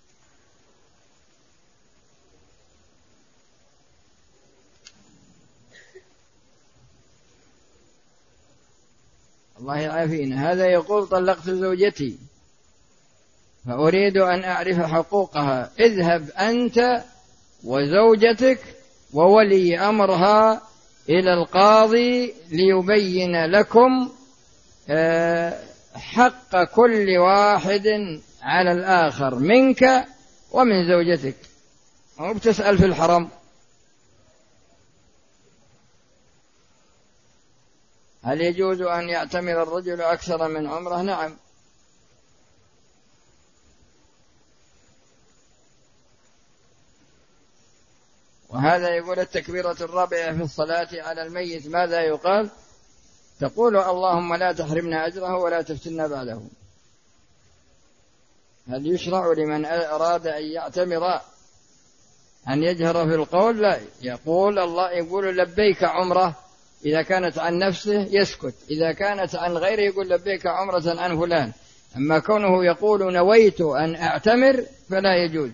الله يعافينا. هذا يقول طلقت زوجتي فأريد أن أعرف حقوقها، اذهب أنت وزوجتك وولي أمرها إلى القاضي ليبين لكم حق كل واحد على الآخر منك ومن زوجتك، وبتسأل في الحرم. هل يجوز أن يعتمر الرجل أكثر من عمره؟ نعم. وهذا يقول التكبيرة الرابعة في الصلاة على الميت ماذا يقال؟ تقول اللهم لا تحرمنا أجره ولا تفتنا بعده. هل يشرع لمن أراد أن يعتمر أن يجهر في القول؟ لا، يقول الله يقول لبيك عمره، إذا كانت عن نفسه يسكت، إذا كانت عن غيره يقول لبيك عمرة عن فلان. أما كونه يقول نويت أن أعتمر فلا يجوز.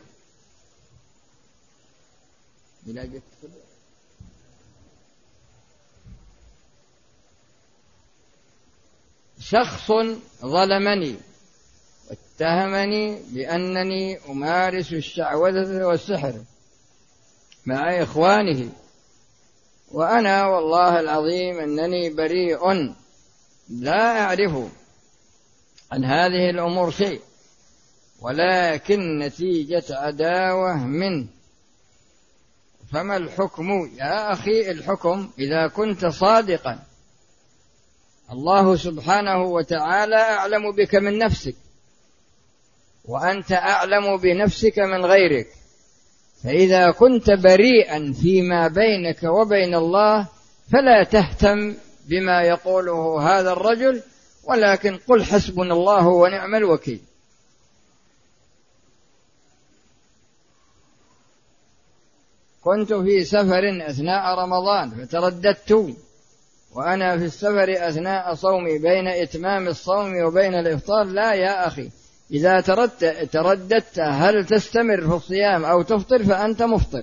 شخص ظلمني اتهمني بأنني أمارس الشعوذة والسحر مع إخوانه، وأنا والله العظيم أنني بريء لا أعرف عن هذه الأمور شيء، ولكن نتيجة عداوة منه. فما الحكم يا أخي؟ الحكم إذا كنت صادقا، الله سبحانه وتعالى أعلم بك من نفسك، وأنت أعلم بنفسك من غيرك، فإذا كنت بريئا فيما بينك وبين الله فلا تهتم بما يقوله هذا الرجل، ولكن قل حسبنا الله ونعم الوكيل. كنت في سفر أثناء رمضان فترددت وأنا في السفر أثناء صومي بين إتمام الصوم وبين الإفطار. لا يا أخي، إذا ترددت هل تستمر في الصيام أو تفطر فأنت مفطر.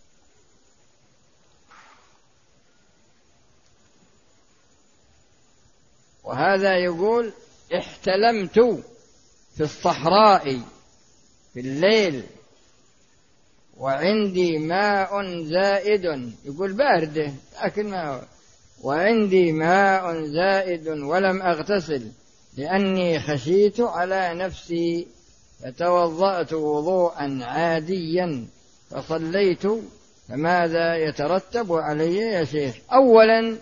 وهذا يقول احتلمت في الصحراء في الليل وعندي ماء زائد، يقول بارده لكن ما، وعندي ماء زائد ولم أغتسل لأني خشيت على نفسي، فتوضأت وضوءا عاديا فصليت، فماذا يترتب علي يا شيخ؟ أولا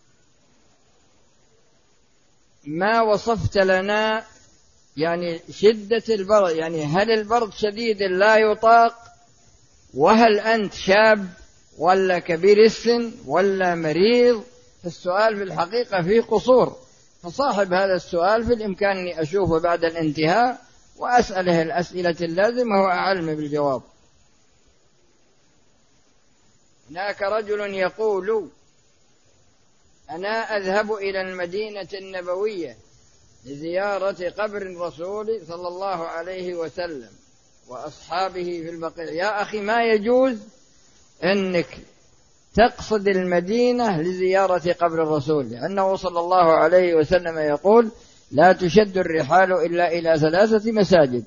ما وصفت لنا يعني شدة البرد، يعني هل البرد شديد لا يطاق؟ وهل أنت شاب ولا كبير السن ولا مريض؟ السؤال في الحقيقة فيه قصور، فصاحب هذا السؤال في الإمكان أني أشوفه بعد الانتهاء وأسأله الأسئلة اللازمة وهو أعلم بالجواب. هناك رجل يقول أنا أذهب إلى المدينة النبوية لزيارة قبر الرسول صلى الله عليه وسلم وأصحابه في البقيع. يا أخي ما يجوز أنك تقصد المدينة لزيارة قبر الرسول، لأنه صلى الله عليه وسلم يقول لا تشد الرحال إلا إلى ثلاثة مساجد: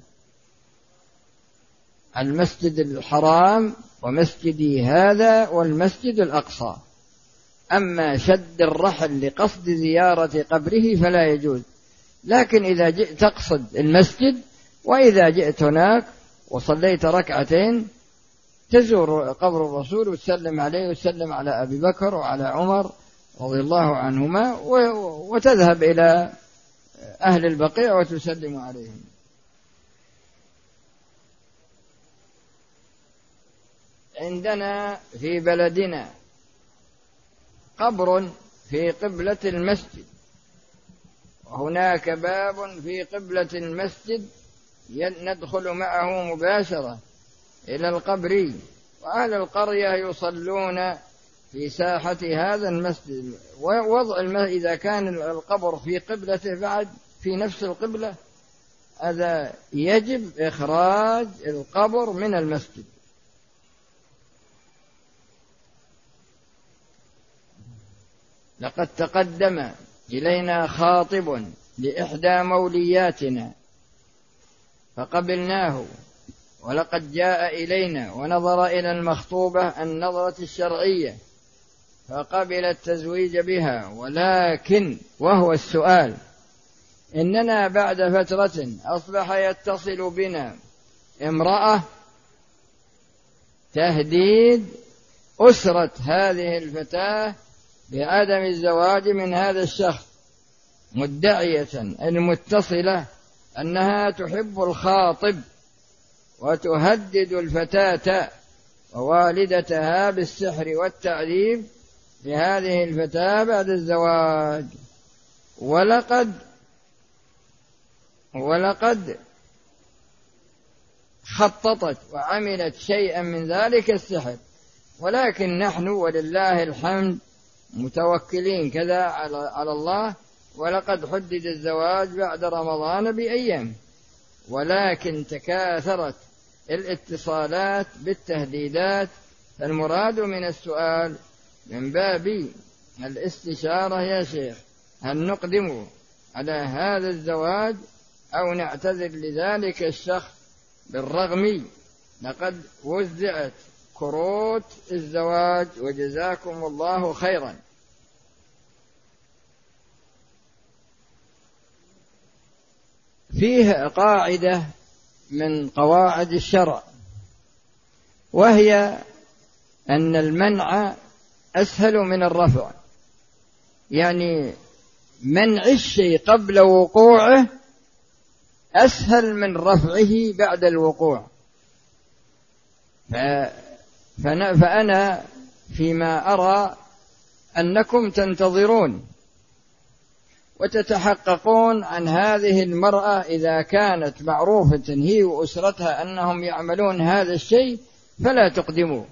المسجد الحرام ومسجدي هذا والمسجد الأقصى. أما شد الرحل لقصد زيارة قبره فلا يجوز، لكن إذا جئت تقصد المسجد وإذا جئت هناك وصليت ركعتين تزور قبر الرسول وتسلم عليه وتسلم على أبي بكر وعلى عمر رضي الله عنهما وتذهب إلى أهل البقيع وتسلم عليهم. عندنا في بلدنا قبر في قبلة المسجد، وهناك باب في قبلة المسجد ندخل معه مباشرة إلى القبر، وأهل القرية يصلون في ساحة هذا المسجد. ووضع المسجد إذا كان القبر في قبلته بعد في نفس القبلة هذا يجب إخراج القبر من المسجد. لقد تقدم إلينا خاطب لإحدى مولياتنا فقبلناه، ولقد جاء إلينا ونظر إلى المخطوبة النظرة الشرعية فقبل التزويج بها، ولكن وهو السؤال إننا بعد فترة أصبح يتصل بنا امرأة تهديد أسرة هذه الفتاة بعدم الزواج من هذا الشخص، مدعية المتصلة أنها تحب الخاطب وتهدد الفتاة ووالدتها بالسحر والتعذيب لهذه الفتاة بعد الزواج. ولقد ولقد خططت وعملت شيئا من ذلك السحر، ولكن نحن ولله الحمد متوكلين كذا على الله، ولقد حدد الزواج بعد رمضان بأيام، ولكن تكاثرت الاتصالات بالتهديدات. فالمراد من السؤال من باب الاستشارة يا شيخ، هل نقدم على هذا الزواج أو نعتذر لذلك الشخص بالرغم لقد وزعت كروت الزواج وجزاكم الله خيرا. فيه قاعدة من قواعد الشرع، وهي أن المنع أسهل من الرفع، يعني منع الشيء قبل وقوعه أسهل من رفعه بعد الوقوع. فأنا فيما أرى أنكم تنتظرون وتتحققون عن هذه المرأة إذا كانت معروفة هي وأسرتها أنهم يعملون هذا الشيء، فلا تقدموا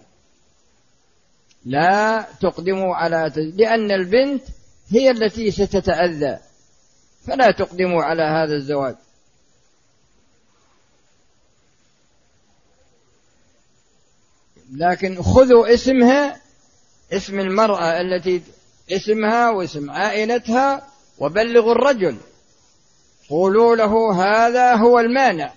لا تقدموا على لأن البنت هي التي ستتأذى، فلا تقدموا على هذا الزواج. لكن خذوا اسمها، اسم المرأة التي اسمها واسم عائلتها، وبلغوا الرجل، قولوا له هذا هو المانع.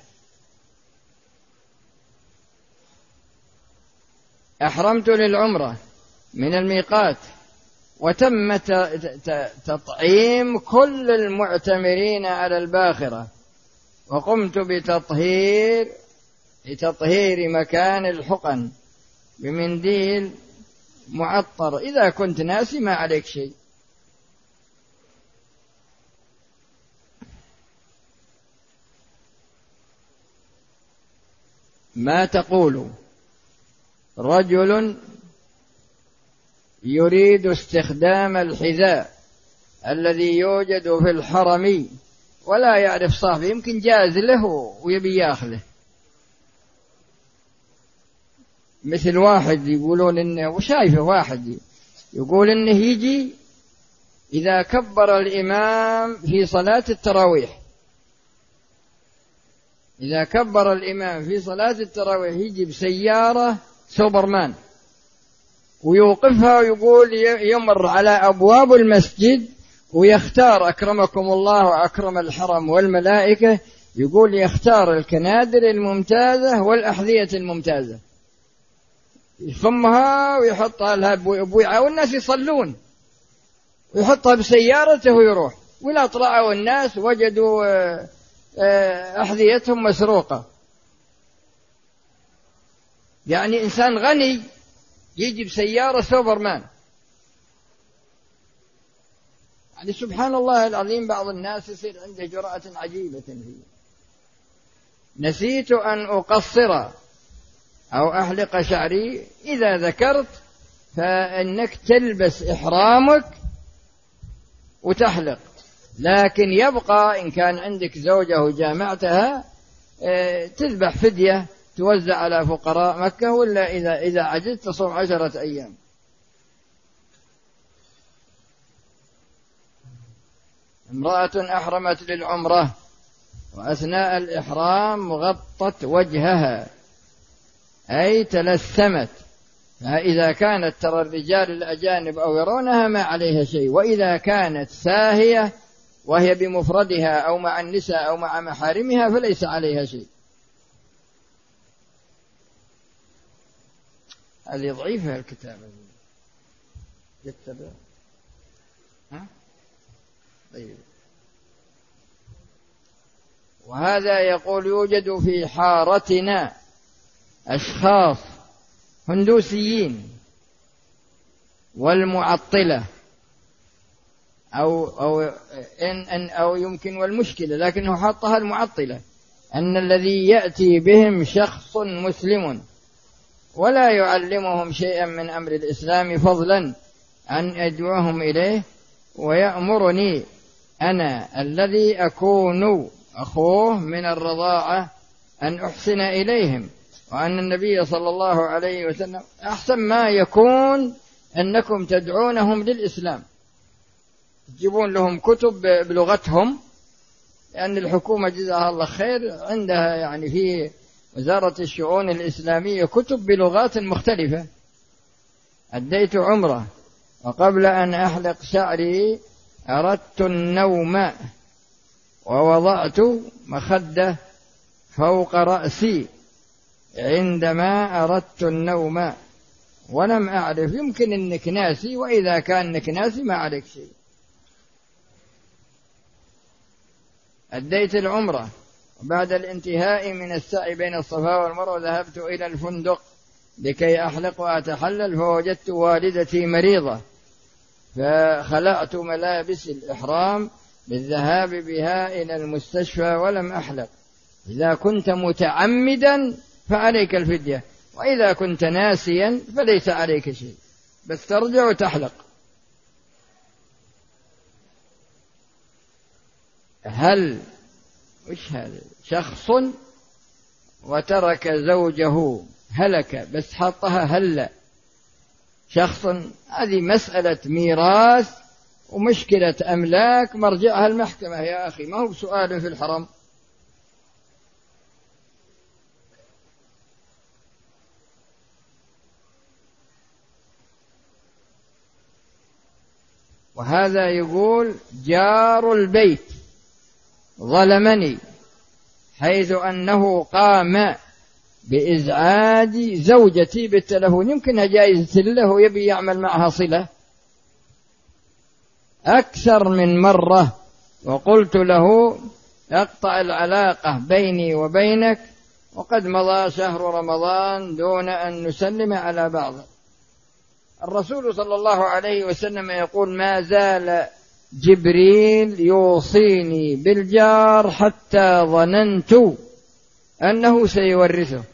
أحرمت للعمرة من الميقات وتم تطعيم كل المعتمرين على الباخرة، وقمت بتطهير لتطهير مكان الحقن بمنديل معطر. إذا كنت ناسي ما عليك شيء. ما تقول رجل يريد استخدام الحذاء الذي يوجد في الحرم ولا يعرف صاحبه، يمكن جاز له ويبي ياخذه، مثل واحد يقولون إنه وشايفه واحد يقول إنه يجي إذا كبر الإمام في صلاة التراويح، إذا كبر الإمام في صلاة التراويح يجي بسيارة سوبرمان ويوقفها ويقول يمر على أبواب المسجد ويختار أكرمكم الله وأكرم الحرم والملائكة، يقول يختار الكنادر الممتازة والأحذية الممتازة، يخمها ويحطها لها بويعة والناس يصلون، ويحطها بسيارته ويروح، ولا طلعوا الناس وجدوا أحذيتهم مسروقة. يعني إنسان غني يجي بسيارة سوبرمان. يعني سبحان الله العظيم، بعض الناس يصير عنده جرأة عجيبة فيه. نسيت أن أقصر أو أحلق شعري، إذا ذكرت فإنك تلبس إحرامك وتحلق، لكن يبقى إن كان عندك زوجة وجامعتها تذبح فدية توزع على فقراء مكة، ولا إذا إذا عجزت تصوم عشرة أيام. امرأة أحرمت للعمرة وأثناء الإحرام غطت وجهها أي تلثمت، فإذا كانت ترى الرجال الأجانب أو يرونها ما عليها شيء، وإذا كانت ساهية وهي بمفردها أو مع النساء أو مع محارمها فليس عليها شيء. هذه ضعيفة الكتابة. يتبع ها؟ طيب. وهذا يقول يوجد في حارتنا أشخاص هندوسيين والمعطلة أو أو إن أن أو يمكن والمشكلة، لكنه حطها المعطلة، أن الذي يأتي بهم شخص مسلم ولا يعلمهم شيئا من أمر الإسلام فضلا أن أدعوهم إليه، ويأمرني أنا الذي أكون أخوه من الرضاعة أن أحسن إليهم، وأن النبي صلى الله عليه وسلم أحسن ما يكون أنكم تدعونهم للإسلام، تجيبون لهم كتب بلغتهم، لأن الحكومة جزاها الله خير عندها يعني في وزارة الشؤون الإسلامية كتب بلغات مختلفة. أديت عمرة وقبل أن أحلق شعري أردت النوم ووضعت مخدة فوق رأسي عندما أردت النوم ولم أعرف، يمكن إنك ناسي، وإذا كان إنك ناسي ما عليك شيء. أديت العمرة بعد الانتهاء من السعي بين الصفا والمروة ذهبت إلى الفندق لكي أحلق وأتحلل، فوجدت والدتي مريضة فخلعت ملابس الإحرام للذهاب بها إلى المستشفى ولم أحلق. إذا كنت متعمدا فعليك الفدية، وإذا كنت ناسيا فليس عليك شيء، بس ترجع وتحلق. هل وش هذا؟ شخص وترك زوجه هلك بس حطها هلا شخص، هذه مسألة ميراث ومشكلة أملاك مرجعها المحكمة يا أخي، ما هو بسؤال في الحرم. وهذا يقول جار البيت ظلمني حيث أنه قام بإزعاج زوجتي بالتلفون، يمكنها جائزة له ويبي يعمل معها صلة أكثر من مرة، وقلت له اقطع العلاقة بيني وبينك وقد مضى شهر رمضان دون أن نسلم على بعض. الرسول صلى الله عليه وسلم يقول ما زال جبريل يوصيني بالجار حتى ظننت أنه سيورثه.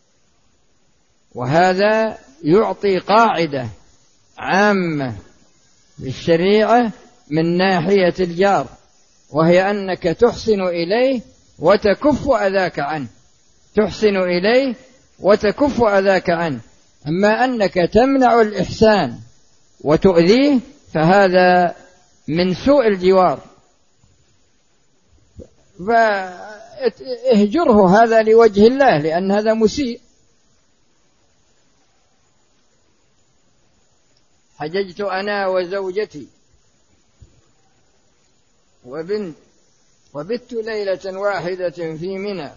وهذا يعطي قاعدة عامة للشريعة من ناحية الجار، وهي أنك تحسن إليه وتكف أذاك عنه، تحسن إليه وتكف أذاك عنه. أما أنك تمنع الإحسان وتؤذيه فهذا من سوء الجوار، فاهجره هذا لوجه الله، لأن هذا مسيء. حججت أنا وزوجتي وبنت وبت ليلة واحدة في منى،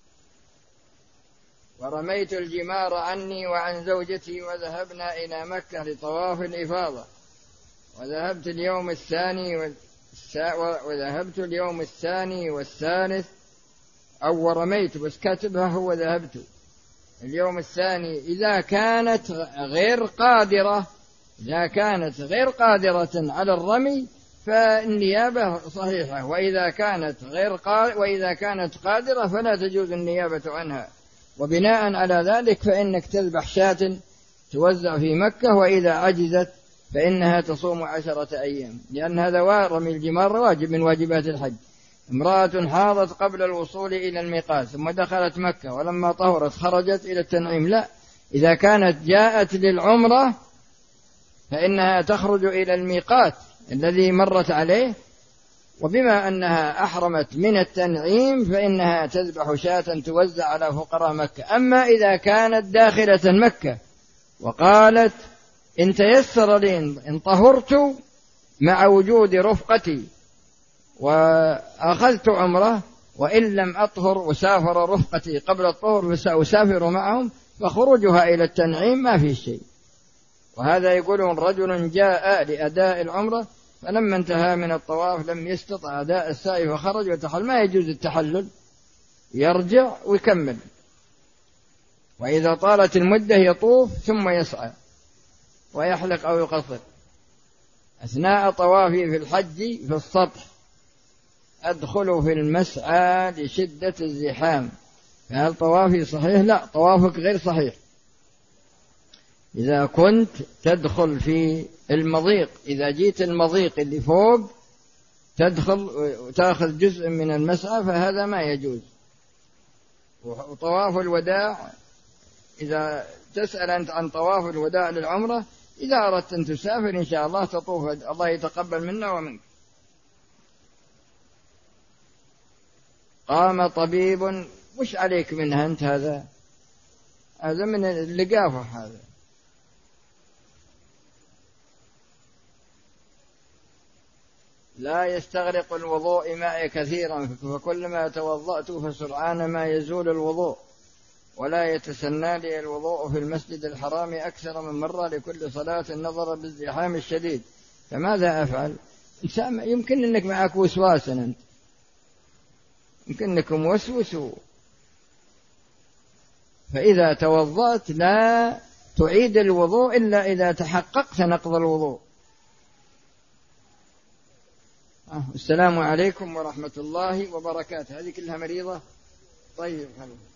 ورميت الجمار عني وعن زوجتي وذهبنا إلى مكة لطواف الإفاضة، وذهبت اليوم الثاني والسا... وذهبت اليوم الثاني والثالث أو ورميت بس كاتبها هو ذهبت اليوم الثاني. إذا كانت غير قادرة إذا كانت غير قادرة على الرمي فالنيابة صحيحة، وإذا كانت غير قادرة وإذا كانت قادرة فلا تجوز النيابة عنها. وبناء على ذلك فإنك تذبح شاة توزع في مكة، وإذا عجزت فإنها تصوم عشرة أيام، لأن هذا رمي الجمار واجب من واجبات الحج. امرأة حاضت قبل الوصول إلى الميقات ثم دخلت مكة ولما طهرت خرجت إلى التنعيم، لا، إذا كانت جاءت للعمرة فإنها تخرج إلى الميقات الذي مرت عليه، وبما أنها أحرمت من التنعيم فإنها تذبح شاة توزع على فقراء مكة. أما إذا كانت داخلة مكة وقالت إن تيسر لي إن طهرت مع وجود رفقتي وأخذت عمره، وإن لم أطهر وسافر رفقتي قبل الطهر فسأسافر معهم، فخروجها إلى التنعيم ما في شيء. وهذا يقولون رجل جاء لأداء العمرة فلما انتهى من الطواف لم يستطع أداء السعي فخرج وتحلل، ما يجوز التحلل، يرجع ويكمل. وإذا طالت المدة يطوف ثم يسعى ويحلق أو يقصر. أثناء طوافي في الحج في السطح أدخل في المسعى لشدة الزحام، فهل طوافي صحيح؟ لا، طوافك غير صحيح. إذا كنت تدخل في المضيق، إذا جيت المضيق اللي فوق تدخل وتأخذ جزء من المسعى فهذا ما يجوز. وطواف الوداع، إذا تسأل أنت عن طواف الوداع للعمرة، إذا أردت أن تسافر إن شاء الله تطوف، الله يتقبل منا ومنك. قام طبيب، وش عليك منها أنت؟ هذا هذا من اللقافة هذا. لا يستغرق الوضوء معي كثيرا، فكلما توضأت فسرعان ما يزول الوضوء، ولا يتسنى لي الوضوء في المسجد الحرام أكثر من مرة لكل صلاة نظرا بالزحام الشديد، فماذا أفعل؟ يمكن أنك معك وسواس، أنت يمكن أنك موسوس، فإذا توضأت لا تعيد الوضوء إلا إذا تحققت نقض الوضوء. السلام عليكم ورحمة الله وبركاته. هذه كلها مريضة. طيب.